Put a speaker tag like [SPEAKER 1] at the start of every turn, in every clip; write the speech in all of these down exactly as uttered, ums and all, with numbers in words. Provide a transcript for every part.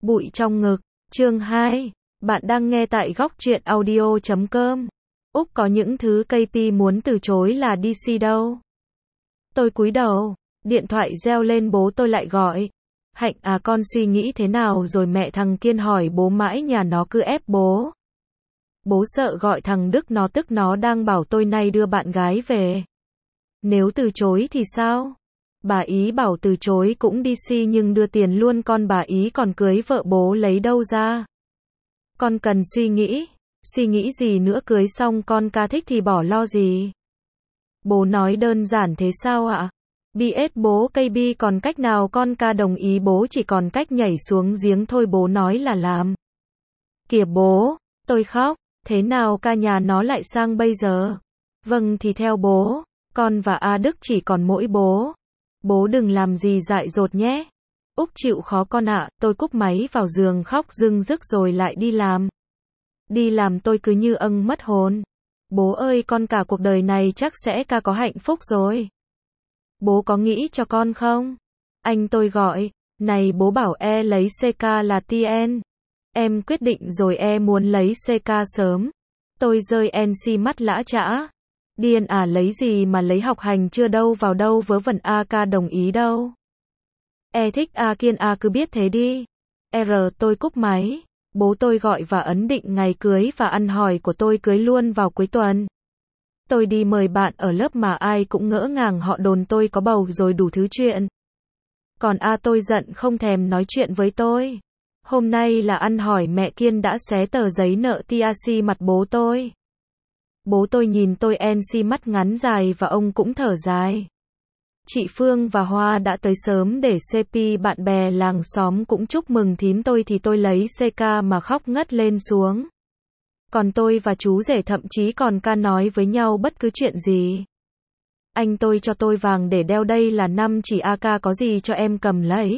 [SPEAKER 1] Bụi trong ngực, chương hai. Bạn đang nghe tại góc truyện audio chấm com. Úc có những thứ cây pi muốn từ chối là đê xê đâu. Tôi cúi đầu, điện thoại reo lên, bố tôi lại gọi. Hạnh à, con suy nghĩ thế nào rồi? Mẹ thằng Kiên hỏi bố mãi, nhà nó cứ ép bố. Bố sợ gọi thằng Đức nó tức, nó đang bảo tôi nay đưa bạn gái về. Nếu từ chối thì sao? Bà ý bảo từ chối cũng đê xê nhưng đưa tiền luôn, con bà ý còn cưới vợ, bố lấy đâu ra? Con cần suy nghĩ. Suy nghĩ gì nữa, cưới xong con ca thích thì bỏ lo gì? Bố nói đơn giản thế sao ạ? bê ét bố cây bi còn cách nào, con ca đồng ý, bố chỉ còn cách nhảy xuống giếng thôi, bố nói là làm. Kìa bố, tôi khóc, thế nào ca nhà nó lại sang bây giờ? Vâng thì theo bố, con và A Đức chỉ còn mỗi bố. Bố đừng làm gì dại dột nhé. Úc chịu khó con ạ. Tôi cúp máy vào giường khóc rưng rức rồi lại đi làm. Đi làm tôi cứ như âng mất hồn. Bố ơi, con cả cuộc đời này chắc sẽ ca có hạnh phúc rồi. Bố có nghĩ cho con không? Anh tôi gọi. Này bố bảo e lấy xê ca là tê en. Em quyết định rồi, e muốn lấy xê ca sớm. Tôi rơi en xê mắt lã chã. Điên à, lấy gì mà lấy, học hành chưa đâu vào đâu, vớ vẩn. A ca đồng ý đâu. E thích A Kiên à, cứ biết thế đi. R tôi cúp máy. Bố tôi gọi và ấn định ngày cưới và ăn hỏi của tôi cưới luôn vào cuối tuần. Tôi đi mời bạn ở lớp mà ai cũng ngỡ ngàng, họ đồn tôi có bầu rồi đủ thứ chuyện. Còn A tôi giận không thèm nói chuyện với tôi. Hôm nay là ăn hỏi, mẹ Kiên đã xé tờ giấy nợ tê a xê mặt bố tôi. Bố tôi nhìn tôi en xê mắt ngắn dài và ông cũng thở dài. Chị Phương và Hoa đã tới sớm để xê pê, bạn bè làng xóm cũng chúc mừng thím tôi, thì tôi lấy xê ca mà khóc ngất lên xuống. Còn tôi và chú rể thậm chí còn ca nói với nhau bất cứ chuyện gì. Anh tôi cho tôi vàng để đeo, đây là năm chỉ, A ca có gì cho em cầm lấy.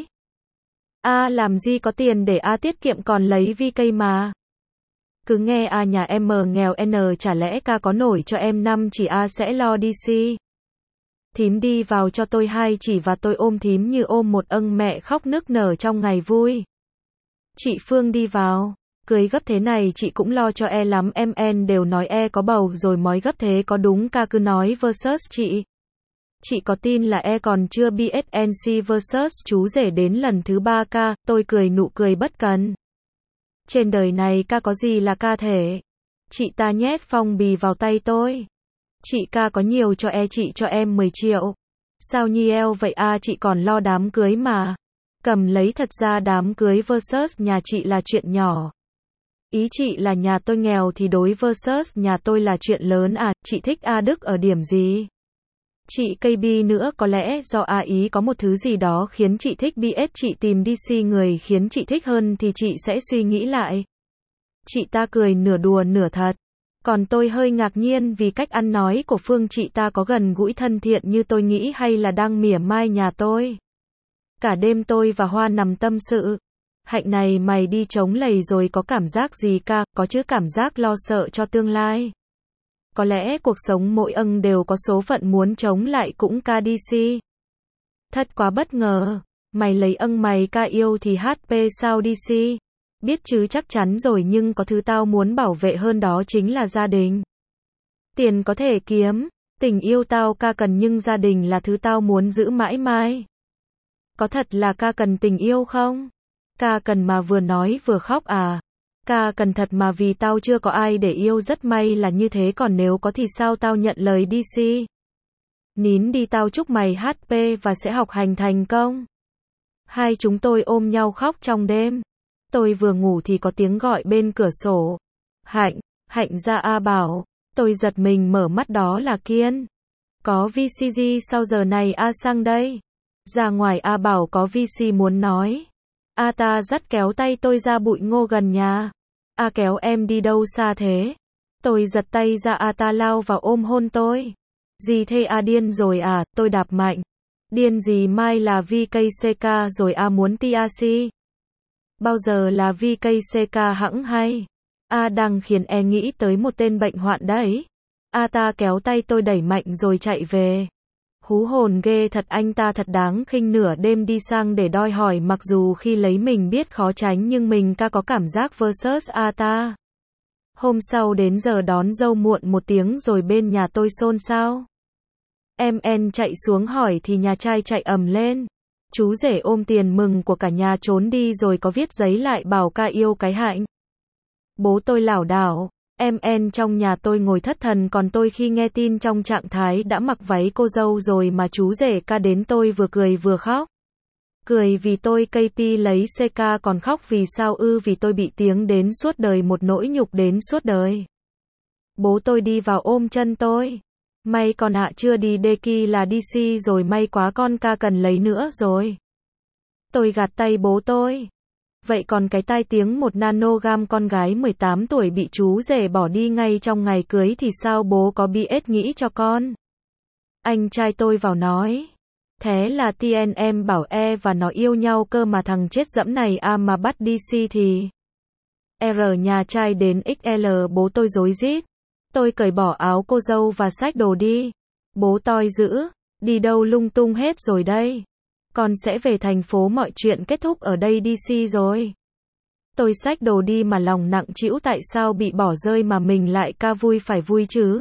[SPEAKER 1] A làm gì có tiền để A tiết kiệm, còn lấy vi cây mà. Cứ nghe A nhà em mờ nghèo N, chả lẽ ca có nổi cho em năm chỉ, A sẽ lo đê xê. Thím đi vào cho tôi hai chỉ và tôi ôm thím như ôm một âng mẹ, khóc nức nở trong ngày vui. Chị Phương đi vào. Cưới gấp thế này chị cũng lo cho e lắm, em en đều nói e có bầu rồi mói gấp thế có đúng, ca cứ nói versus chị. Chị có tin là e còn chưa bê ét en xê versus chú rể đến lần thứ ba ca, tôi cười nụ cười bất cần. Trên đời này ca có gì là ca thể. Chị ta nhét phong bì vào tay tôi. Chị ca có nhiều cho e, chị cho em mười triệu. Sao nhiều vậy a, chị còn lo đám cưới mà. Cầm lấy, thật ra đám cưới versus nhà chị là chuyện nhỏ. Ý chị là nhà tôi nghèo thì đối versus nhà tôi là chuyện lớn à, chị thích A Đức ở điểm gì? Chị cây bi nữa, có lẽ do A ý có một thứ gì đó khiến chị thích bê ét, chị tìm đê xê người khiến chị thích hơn thì chị sẽ suy nghĩ lại. Chị ta cười nửa đùa nửa thật. Còn tôi hơi ngạc nhiên vì cách ăn nói của Phương, chị ta có gần gũi thân thiện như tôi nghĩ hay là đang mỉa mai nhà tôi. Cả đêm tôi và Hoa nằm tâm sự. Hạnh này, mày đi chống lầy rồi có cảm giác gì ca? Có chứ, cảm giác lo sợ cho tương lai. Có lẽ cuộc sống mỗi âng đều có số phận muốn chống lại cũng ca đê xê. Thật quá bất ngờ. Mày lấy âng mày ca yêu thì hát pê sao đê xê? Biết chứ, chắc chắn rồi, nhưng có thứ tao muốn bảo vệ hơn, đó chính là gia đình. Tiền có thể kiếm, tình yêu tao ca cần, nhưng gia đình là thứ tao muốn giữ mãi mãi. Có thật là ca cần tình yêu không? Ca cần mà vừa nói vừa khóc à? Ca cần thật mà, vì tao chưa có ai để yêu, rất may là như thế, còn nếu có thì sao? Tao nhận lời đê xê. Nín đi, tao chúc mày hát pê và sẽ học hành thành công. Hai chúng tôi ôm nhau khóc trong đêm. Tôi vừa ngủ thì có tiếng gọi bên cửa sổ. Hạnh, Hạnh ra, A bảo. Tôi giật mình mở mắt, đó là Kiên. Có vê xê gì sao giờ này A sang đây? Ra ngoài, A bảo có vê xê muốn nói. A ta dắt kéo tay tôi ra bụi ngô gần nhà. A kéo em đi đâu xa thế? Tôi giật tay ra, A ta lao vào ôm hôn tôi. Gì thế A, điên rồi à? Tôi đạp mạnh. Điên gì, mai là vê cây xê ca rồi A muốn tê a xê. Bao giờ là vê cây xê ca hẵng hay? A đang khiến e nghĩ tới một tên bệnh hoạn đấy. A ta kéo tay tôi đẩy mạnh rồi chạy về. Hú hồn ghê thật, anh ta thật đáng khinh, nửa đêm đi sang để đòi hỏi, mặc dù khi lấy mình biết khó tránh nhưng mình ca có cảm giác versus a ta. Hôm sau đến giờ đón dâu muộn một tiếng rồi bên nhà tôi xôn xao. Em en chạy xuống hỏi thì nhà trai chạy ầm lên. Chú rể ôm tiền mừng của cả nhà trốn đi rồi có viết giấy lại bảo ca yêu cái Hạnh. Bố tôi lảo đảo. Em en trong nhà tôi ngồi thất thần, còn tôi khi nghe tin trong trạng thái đã mặc váy cô dâu rồi mà chú rể ca đến tôi vừa cười vừa khóc. Cười vì tôi ca pê lấy xê ca, còn khóc vì sao ư? Vì tôi bị tiếng đến suốt đời, một nỗi nhục đến suốt đời. Bố tôi đi vào ôm chân tôi. May con ạ, chưa đi đê ki là đi xi rồi, may quá con ca cần lấy nữa rồi. Tôi gạt tay bố tôi. Vậy còn cái tai tiếng một nanogam con gái mười tám tuổi bị chú rể bỏ đi ngay trong ngày cưới thì sao, bố có bi ết nghĩ cho con? Anh trai tôi vào nói. Thế là tê en em bảo E và nó yêu nhau cơ mà, thằng chết dẫm này a mà bắt đi xi thì. R nhà trai đến ích lờ, bố tôi rối rít. Tôi cởi bỏ áo cô dâu và xách đồ đi. Bố toi dữ. Đi đâu lung tung hết rồi đây? Con sẽ về thành phố, mọi chuyện kết thúc ở đây đi xi rồi. Tôi xách đồ đi mà lòng nặng trĩu, tại sao bị bỏ rơi mà mình lại ca vui phải vui chứ?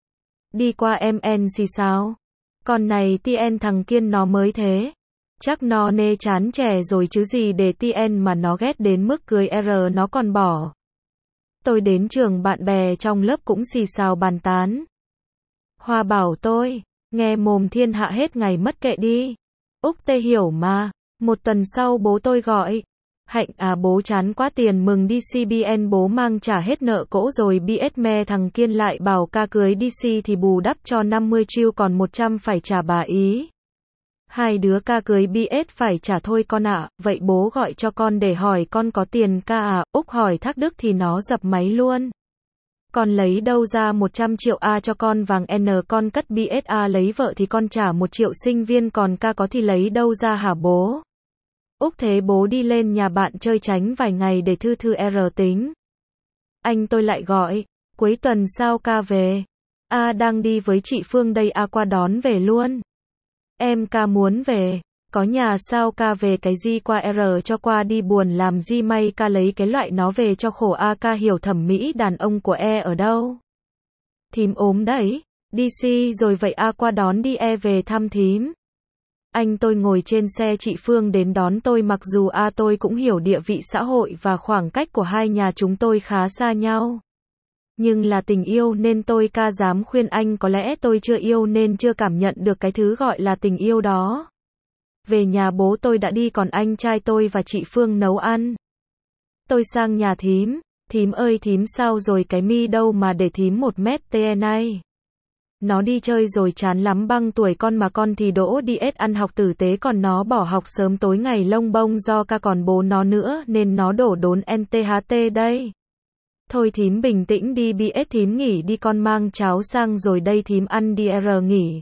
[SPEAKER 1] Đi qua em en xì sao? Con này tê en thằng Kiên nó mới thế. Chắc nó nê chán trẻ rồi chứ gì để tê en mà nó ghét đến mức cưới R nó còn bỏ. Tôi đến trường, bạn bè trong lớp cũng xì xào bàn tán. Hoa bảo tôi, nghe mồm thiên hạ hết ngày mất kệ đi. Úc tê hiểu mà. Một tuần sau bố tôi gọi. Hạnh à, bố chán quá, tiền mừng đi xê bê en bố mang trả hết nợ cỗ rồi, bê ét me thằng Kiên lại bảo ca cưới đi xi thì bù đắp cho năm mươi triệu còn một trăm phải trả bà ý. Hai đứa ca cưới bê ét phải trả thôi con ạ. Vậy bố gọi cho con để hỏi con có tiền ca à? Úc hỏi thắc đức thì nó dập máy luôn. Con lấy đâu ra một trăm triệu a cho con vàng N, con cất bê ét a lấy vợ thì con trả một triệu sinh viên, còn ca có thì lấy đâu ra hả bố? Úc thế bố đi lên nhà bạn chơi tránh vài ngày để thư thư R tính. Anh tôi lại gọi. Cuối tuần sao ca về? A đang đi với chị Phương đây, A qua đón về luôn. Em ca muốn về. Có nhà sao ca về cái gì, qua R cho qua đi, buồn làm gì, may ca lấy cái loại nó về cho khổ A, ca hiểu thẩm mỹ đàn ông của E ở đâu. Thím ốm đấy. Đi xi rồi vậy A qua đón đi E về thăm thím. Anh tôi ngồi trên xe chị Phương đến đón tôi, mặc dù A tôi cũng hiểu địa vị xã hội và khoảng cách của hai nhà chúng tôi khá xa nhau. Nhưng là tình yêu nên tôi ca dám khuyên anh, có lẽ tôi chưa yêu nên chưa cảm nhận được cái thứ gọi là tình yêu đó. Về nhà bố tôi đã đi, còn anh trai tôi và chị Phương nấu ăn. Tôi sang nhà thím. Thím ơi thím sao rồi, cái mi đâu mà để thím một mét tê này. Nó đi chơi rồi chán lắm, băng tuổi con mà, con thì đỗ đi ét ăn học tử tế, còn nó bỏ học sớm tối ngày lông bông do ca còn bố nó nữa nên nó đổ đốn en tê hát tê đây. Thôi thím bình tĩnh đi, bê ét thím nghỉ đi, con mang cháo sang rồi đây, thím ăn đi R nghỉ.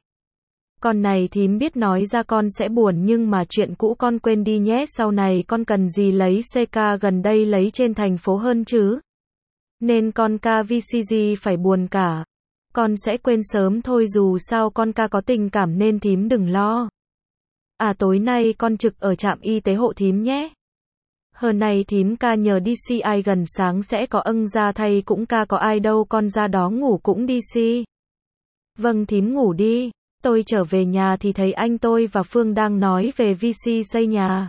[SPEAKER 1] Con này thím biết nói ra con sẽ buồn, nhưng mà chuyện cũ con quên đi nhé, sau này con cần gì lấy xê ca gần đây lấy trên thành phố hơn chứ. Nên con ca vê xê gì phải buồn cả. Con sẽ quên sớm thôi, dù sao con ca có tình cảm nên thím đừng lo. À tối nay con trực ở trạm y tế hộ thím nhé. Hờ này thím ca nhờ đi xi ai gần sáng sẽ có âng ra thay, cũng ca có ai đâu, con ra đó ngủ cũng đi xi. Vâng thím ngủ đi. Tôi trở về nhà thì thấy anh tôi và Phương đang nói về vê xê xây nhà.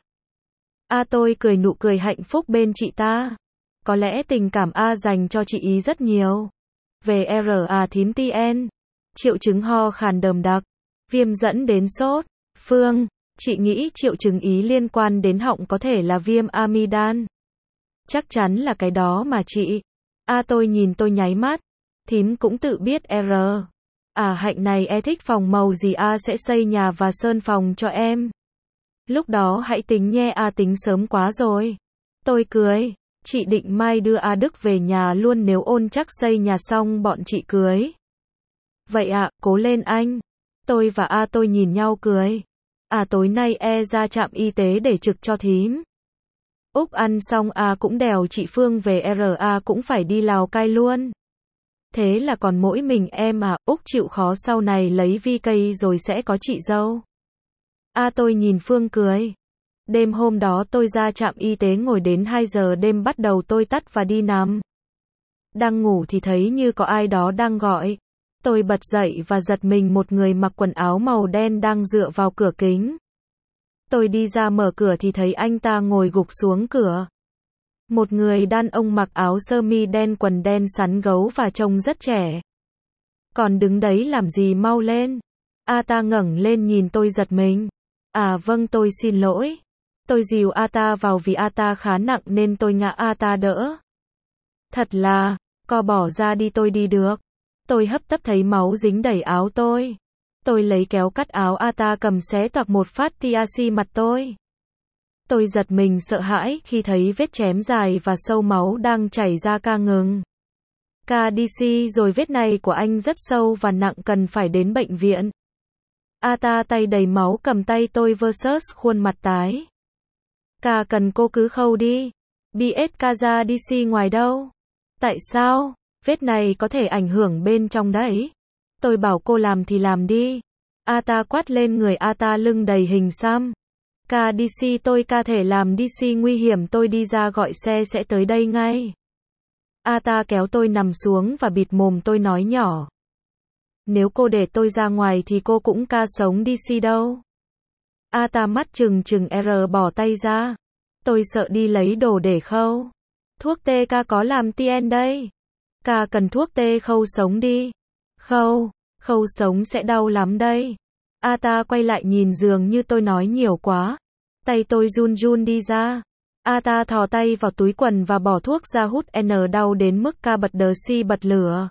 [SPEAKER 1] A tôi cười nụ cười hạnh phúc bên chị ta. Có lẽ tình cảm A dành cho chị ý rất nhiều. Về R à thím tê en. Triệu chứng ho khàn đờm đặc. Viêm dẫn đến sốt. Phương, chị nghĩ triệu chứng ý liên quan đến họng, có thể là viêm amidan. Chắc chắn là cái đó mà chị. A tôi nhìn tôi nháy mắt. Thím cũng tự biết R. À Hạnh này e thích phòng màu gì, A sẽ xây nhà và sơn phòng cho em. Lúc đó hãy tính nhé, A tính sớm quá rồi. Tôi cười. Chị định mai đưa A Đức về nhà luôn, nếu ôn chắc xây nhà xong bọn chị cưới. Vậy ạ, à, cố lên anh. Tôi và A tôi nhìn nhau cười. À tối nay E ra trạm y tế để trực cho thím. Úc ăn xong A cũng đèo chị Phương về, R A cũng phải đi Lào Cai luôn. Thế là còn mỗi mình em à, Úc chịu khó sau này lấy vi cây rồi sẽ có chị dâu. A tôi nhìn Phương cười. Đêm hôm đó tôi ra trạm y tế ngồi đến hai giờ đêm bắt đầu tôi tắt và đi nằm. Đang ngủ thì thấy như có ai đó đang gọi. Tôi bật dậy và giật mình một người mặc quần áo màu đen đang dựa vào cửa kính. Tôi đi ra mở cửa thì thấy anh ta ngồi gục xuống cửa. Một người đàn ông mặc áo sơ mi đen quần đen sắn gấu và trông rất trẻ. Còn đứng đấy làm gì mau lên. A ta ngẩng lên nhìn tôi giật mình. À vâng tôi xin lỗi. Tôi dìu A ta vào vì A ta khá nặng nên tôi ngã A ta đỡ. Thật là, co bỏ ra đi tôi đi được. Tôi hấp tấp thấy máu dính đầy áo tôi. Tôi lấy kéo cắt áo A ta cầm xé toạc một phát tiaxi mặt tôi. Tôi giật mình sợ hãi khi thấy vết chém dài và sâu máu đang chảy ra ca ngừng. Ca đi xi rồi vết này của anh rất sâu và nặng cần phải đến bệnh viện. A ta tay đầy máu cầm tay tôi versus khuôn mặt tái. Ca cần cô cứ khâu đi. bê ét ca ra đi xi ngoài đâu. Tại sao? Vết này có thể ảnh hưởng bên trong đấy. Tôi bảo cô làm thì làm đi. A ta quát lên người A ta lưng đầy hình xăm. Ca đi xi tôi ca thể làm đi xi nguy hiểm tôi đi ra gọi xe sẽ tới đây ngay. A ta kéo tôi nằm xuống và bịt mồm tôi nói nhỏ. Nếu cô để tôi ra ngoài thì cô cũng ca sống đi xi đâu. A ta mắt trừng trừng R bỏ tay ra. Tôi sợ đi lấy đồ để khâu. Thuốc tê ca có làm tien đây. Ca cần thuốc tê khâu sống đi. Khâu, khâu sống sẽ đau lắm đây. A ta quay lại nhìn dường như tôi nói nhiều quá. Tay tôi run run đi ra. A ta thò tay vào túi quần và bỏ thuốc ra hút N đau đến mức ca bật đờ si bật lửa.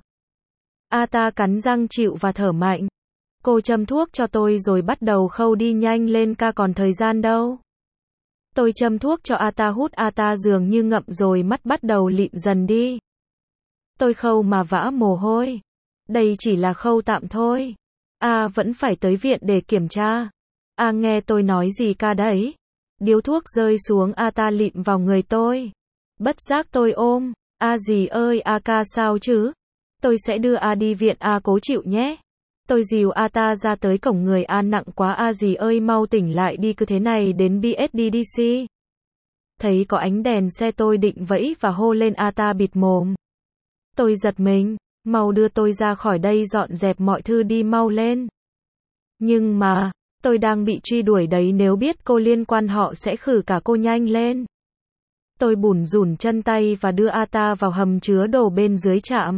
[SPEAKER 1] A ta cắn răng chịu và thở mạnh. Cô châm thuốc cho tôi rồi bắt đầu khâu đi nhanh lên ca còn thời gian đâu. Tôi châm thuốc cho A ta hút A ta dường như ngậm rồi mắt bắt đầu lịm dần đi. Tôi khâu mà vã mồ hôi. Đây chỉ là khâu tạm thôi. A vẫn phải tới viện để kiểm tra. A nghe tôi nói gì ca đấy. Điếu thuốc rơi xuống A ta lịm vào người tôi. Bất giác tôi ôm. A dì ơi A ca sao chứ? Tôi sẽ đưa A đi viện A cố chịu nhé. Tôi dìu A ta ra tới cổng người A nặng quá A dì ơi mau tỉnh lại đi cứ thế này đến bê ét đê đê xê. Thấy có ánh đèn xe tôi định vẫy và hô lên A ta bịt mồm. Tôi giật mình. Mau đưa tôi ra khỏi đây dọn dẹp mọi thứ đi mau lên. Nhưng mà, tôi đang bị truy đuổi đấy nếu biết cô liên quan họ sẽ khử cả cô nhanh lên. Tôi bủn rủn chân tay và đưa A ta vào hầm chứa đồ bên dưới trạm.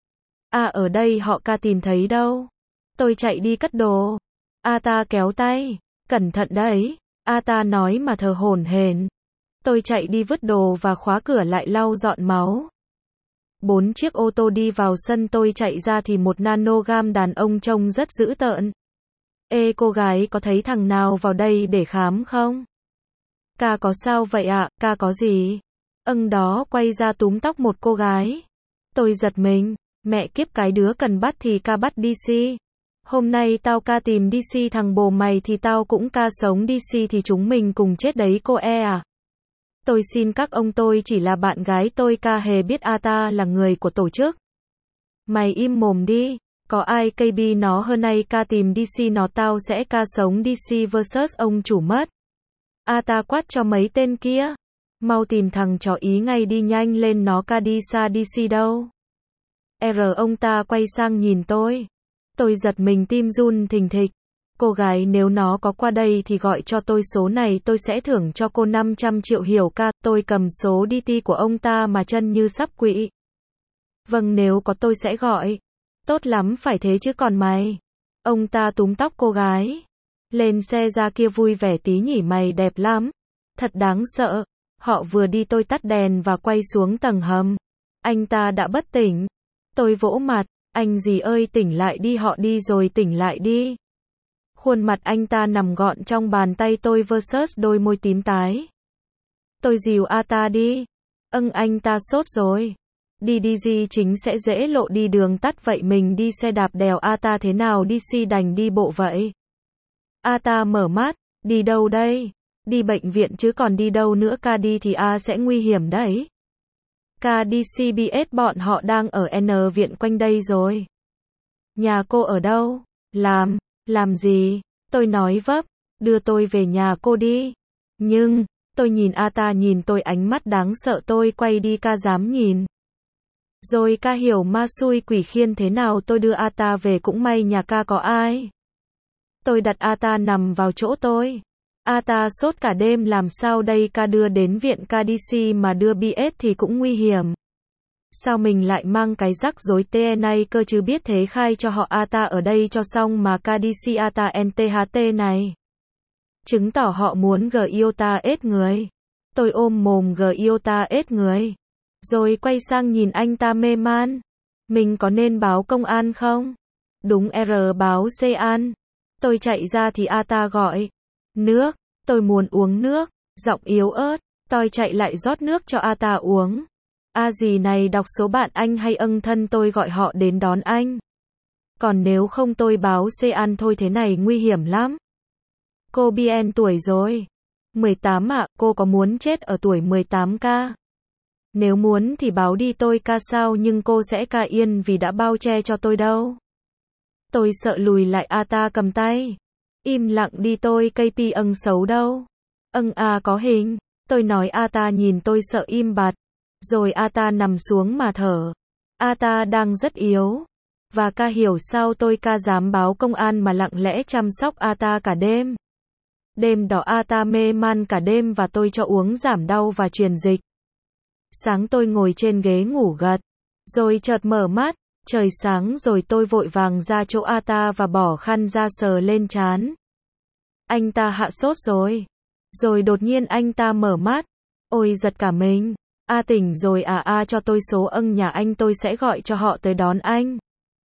[SPEAKER 1] A ở đây họ ca tìm thấy đâu. Tôi chạy đi cất đồ. A ta kéo tay. Cẩn thận đấy. A ta nói mà thở hổn hển. Tôi chạy đi vứt đồ và khóa cửa lại lau dọn máu. Bốn chiếc ô tô đi vào sân tôi chạy ra thì một nanogam đàn ông trông rất dữ tợn. Ê cô gái có thấy thằng nào vào đây để khám không? Ca có sao vậy ạ, à? Ca có gì? Âng đó quay ra túm tóc một cô gái. Tôi giật mình, mẹ kiếp cái đứa cần bắt thì ca bắt đi xi. Hôm nay tao ca tìm đi xi thằng bồ mày thì tao cũng ca sống đi xi thì chúng mình cùng chết đấy cô e à. Tôi xin các ông tôi chỉ là bạn gái tôi ca hề biết A ta là người của tổ chức. Mày im mồm đi, có ai ca bê nó hơn nay ca tìm đê xê nó tao sẽ ca sống đê xê versus ông chủ mất. A ta quát cho mấy tên kia. Mau tìm thằng chó ý ngay đi nhanh lên nó ca đi xa đê xê đâu. R ông ta quay sang nhìn tôi. Tôi giật mình tim run thình thịch. Cô gái nếu nó có qua đây thì gọi cho tôi số này tôi sẽ thưởng cho cô năm trăm triệu hiểu ca. Tôi cầm số đê tê của ông ta mà chân như sắp quỵ. Vâng nếu có tôi sẽ gọi. Tốt lắm phải thế chứ còn mày. Ông ta túm tóc cô gái. Lên xe ra kia vui vẻ tí nhỉ mày đẹp lắm. Thật đáng sợ. Họ vừa đi tôi tắt đèn và quay xuống tầng hầm. Anh ta đã bất tỉnh. Tôi vỗ mặt. Anh gì ơi tỉnh lại đi họ đi rồi tỉnh lại đi. Khuôn mặt anh ta nằm gọn trong bàn tay tôi versus đôi môi tím tái. Tôi dìu A ta đi. Âng anh ta sốt rồi. Đi đi gì chính sẽ dễ lộ đi đường tắt vậy mình đi xe đạp đèo A ta thế nào đi xi đành đi bộ vậy. A ta mở mắt. Đi đâu đây? Đi bệnh viện chứ còn đi đâu nữa ca đi thì A sẽ nguy hiểm đấy. ca đê xê bê ét bọn họ đang ở N viện quanh đây rồi. Nhà cô ở đâu? Làm, làm gì? Tôi nói vấp, đưa tôi về nhà cô đi. Nhưng, tôi nhìn A ta nhìn tôi ánh mắt đáng sợ tôi quay đi ca dám nhìn. Rồi ca hiểu ma xui quỷ khiên thế nào tôi đưa A ta về cũng may nhà ca có ai. Tôi đặt A ta nằm vào chỗ tôi. A ta sốt cả đêm làm sao đây ca đưa đến viện ca đê xê mà đưa bê ét thì cũng nguy hiểm. Sao mình lại mang cái rắc rối tê này cơ chứ biết thế khai cho họ A ta ở đây cho xong mà ca đê xê A ta en tê hát tê này. Chứng tỏ họ muốn gờ yêu ta ết người. Tôi ôm mồm gờ yêu ta ết người. Rồi quay sang nhìn anh ta mê man. Mình có nên báo công an không? Đúng R báo C an. Tôi chạy ra thì A ta gọi. Nước, tôi muốn uống nước. Giọng yếu ớt, tôi chạy lại rót nước cho A ta uống. A gì này đọc số bạn anh hay ân thân tôi gọi họ đến đón anh. Còn nếu không tôi báo C an thôi thế này nguy hiểm lắm. Cô Bien tuổi rồi. mười tám ạ, à, cô có muốn chết ở tuổi mười tám ca? Nếu muốn thì báo đi tôi ca sao nhưng cô sẽ ca yên vì đã bao che cho tôi đâu. Tôi sợ lùi lại A ta cầm tay. Im lặng đi tôi cây pi ân xấu đâu. Ân A có hình. Tôi nói A ta nhìn tôi sợ im bặt. Rồi A ta nằm xuống mà thở. A ta đang rất yếu. Và ca hiểu sao tôi ca dám báo công an mà lặng lẽ chăm sóc A ta cả đêm. Đêm đó A ta mê man cả đêm và tôi cho uống giảm đau và truyền dịch. Sáng tôi ngồi trên ghế ngủ gật. Rồi chợt mở mắt. Trời sáng rồi tôi vội vàng ra chỗ A ta và bỏ khăn ra sờ lên trán. Anh ta hạ sốt rồi. Rồi đột nhiên anh ta mở mắt. Ôi giật cả mình. A tỉnh rồi à A cho tôi số ân nhà anh tôi sẽ gọi cho họ tới đón anh.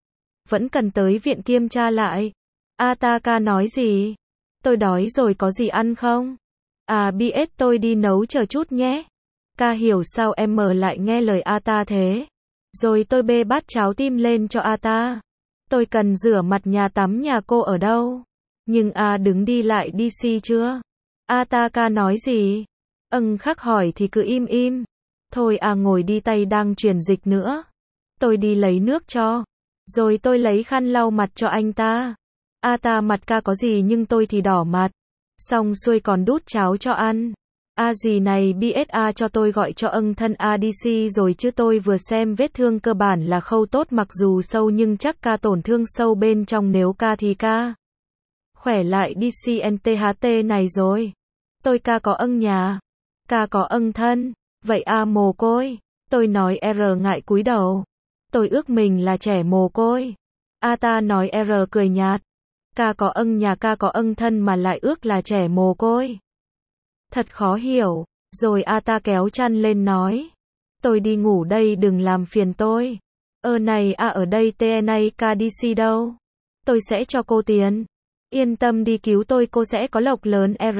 [SPEAKER 1] Vẫn cần tới viện kiểm tra lại. A ta ca nói gì? Tôi đói rồi có gì ăn không? À bê ét tôi đi nấu chờ chút nhé. Ca hiểu sao em mở lại nghe lời A ta thế. Rồi tôi bê bát cháo tim lên cho A ta. Tôi cần rửa mặt nhà tắm nhà cô ở đâu? Nhưng A đứng đi lại đi xi chưa? A ta ca nói gì? Ân khắc hỏi thì cứ im im. Thôi A ngồi đi tay đang truyền dịch nữa. Tôi đi lấy nước cho. Rồi tôi lấy khăn lau mặt cho anh ta. A ta mặt ca có gì nhưng tôi thì đỏ mặt. Xong xuôi còn đút cháo cho ăn. A gì này bê ét A cho tôi gọi cho ân thân A đê xê rồi chứ tôi vừa xem vết thương cơ bản là khâu tốt mặc dù sâu nhưng chắc ca tổn thương sâu bên trong nếu ca thì ca. Khỏe lại đê xê en tê hát tê này rồi. Tôi ca có ân nhà. Ca có ân thân. Vậy A mồ côi. Tôi nói R ngại cúi đầu. Tôi ước mình là trẻ mồ côi. A ta nói R cười nhạt. Ca có ân nhà ca có ân thân mà lại ước là trẻ mồ côi. Thật khó hiểu. Rồi A ta kéo chăn lên nói. Tôi đi ngủ đây đừng làm phiền tôi. Ơ này A ở đây tê này ca đê xê đâu. Tôi sẽ cho cô tiền. Yên tâm đi cứu tôi cô sẽ có lộc lớn R.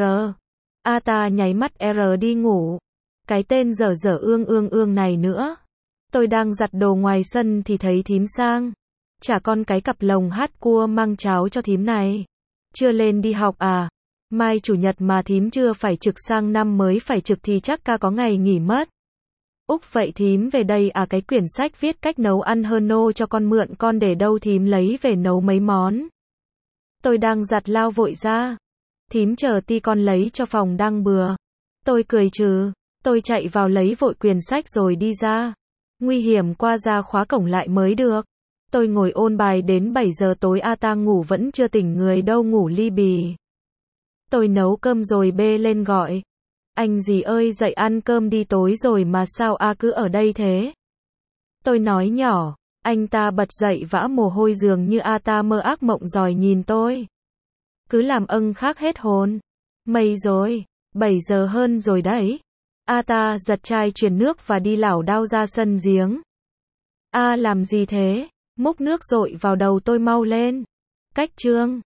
[SPEAKER 1] A ta nháy mắt R đi ngủ. Cái tên dở dở ương ương ương này nữa. Tôi đang giặt đồ ngoài sân thì thấy thím sang. Chả con cái cặp lồng hát cua mang cháo cho thím này. Chưa lên đi học à? Mai chủ nhật mà thím chưa phải trực sang năm mới phải trực thì chắc ca có ngày nghỉ mất. Úc vậy thím về đây à cái quyển sách viết cách nấu ăn hơn nô cho con mượn con để đâu thím lấy về nấu mấy món. Tôi đang giặt lao vội ra. Thím chờ ti con lấy cho phòng đang bừa. Tôi cười trừ. Tôi chạy vào lấy vội quyển sách rồi đi ra. Nguy hiểm qua ra khóa cổng lại mới được. Tôi ngồi ôn bài đến bảy giờ tối A ta ngủ vẫn chưa tỉnh người đâu ngủ li bì. Tôi nấu cơm rồi bê lên gọi. Anh gì ơi dậy ăn cơm đi tối rồi mà sao A cứ ở đây thế? Tôi nói nhỏ. Anh ta bật dậy vã mồ hôi dường như A ta mơ ác mộng giỏi nhìn tôi. Cứ làm ân khác hết hồn. Mây rồi. bảy giờ hơn rồi đấy. A ta giật chai truyền nước và đi lảo đao ra sân giếng. A làm gì thế? Múc nước dội vào đầu tôi mau lên. Cách trương.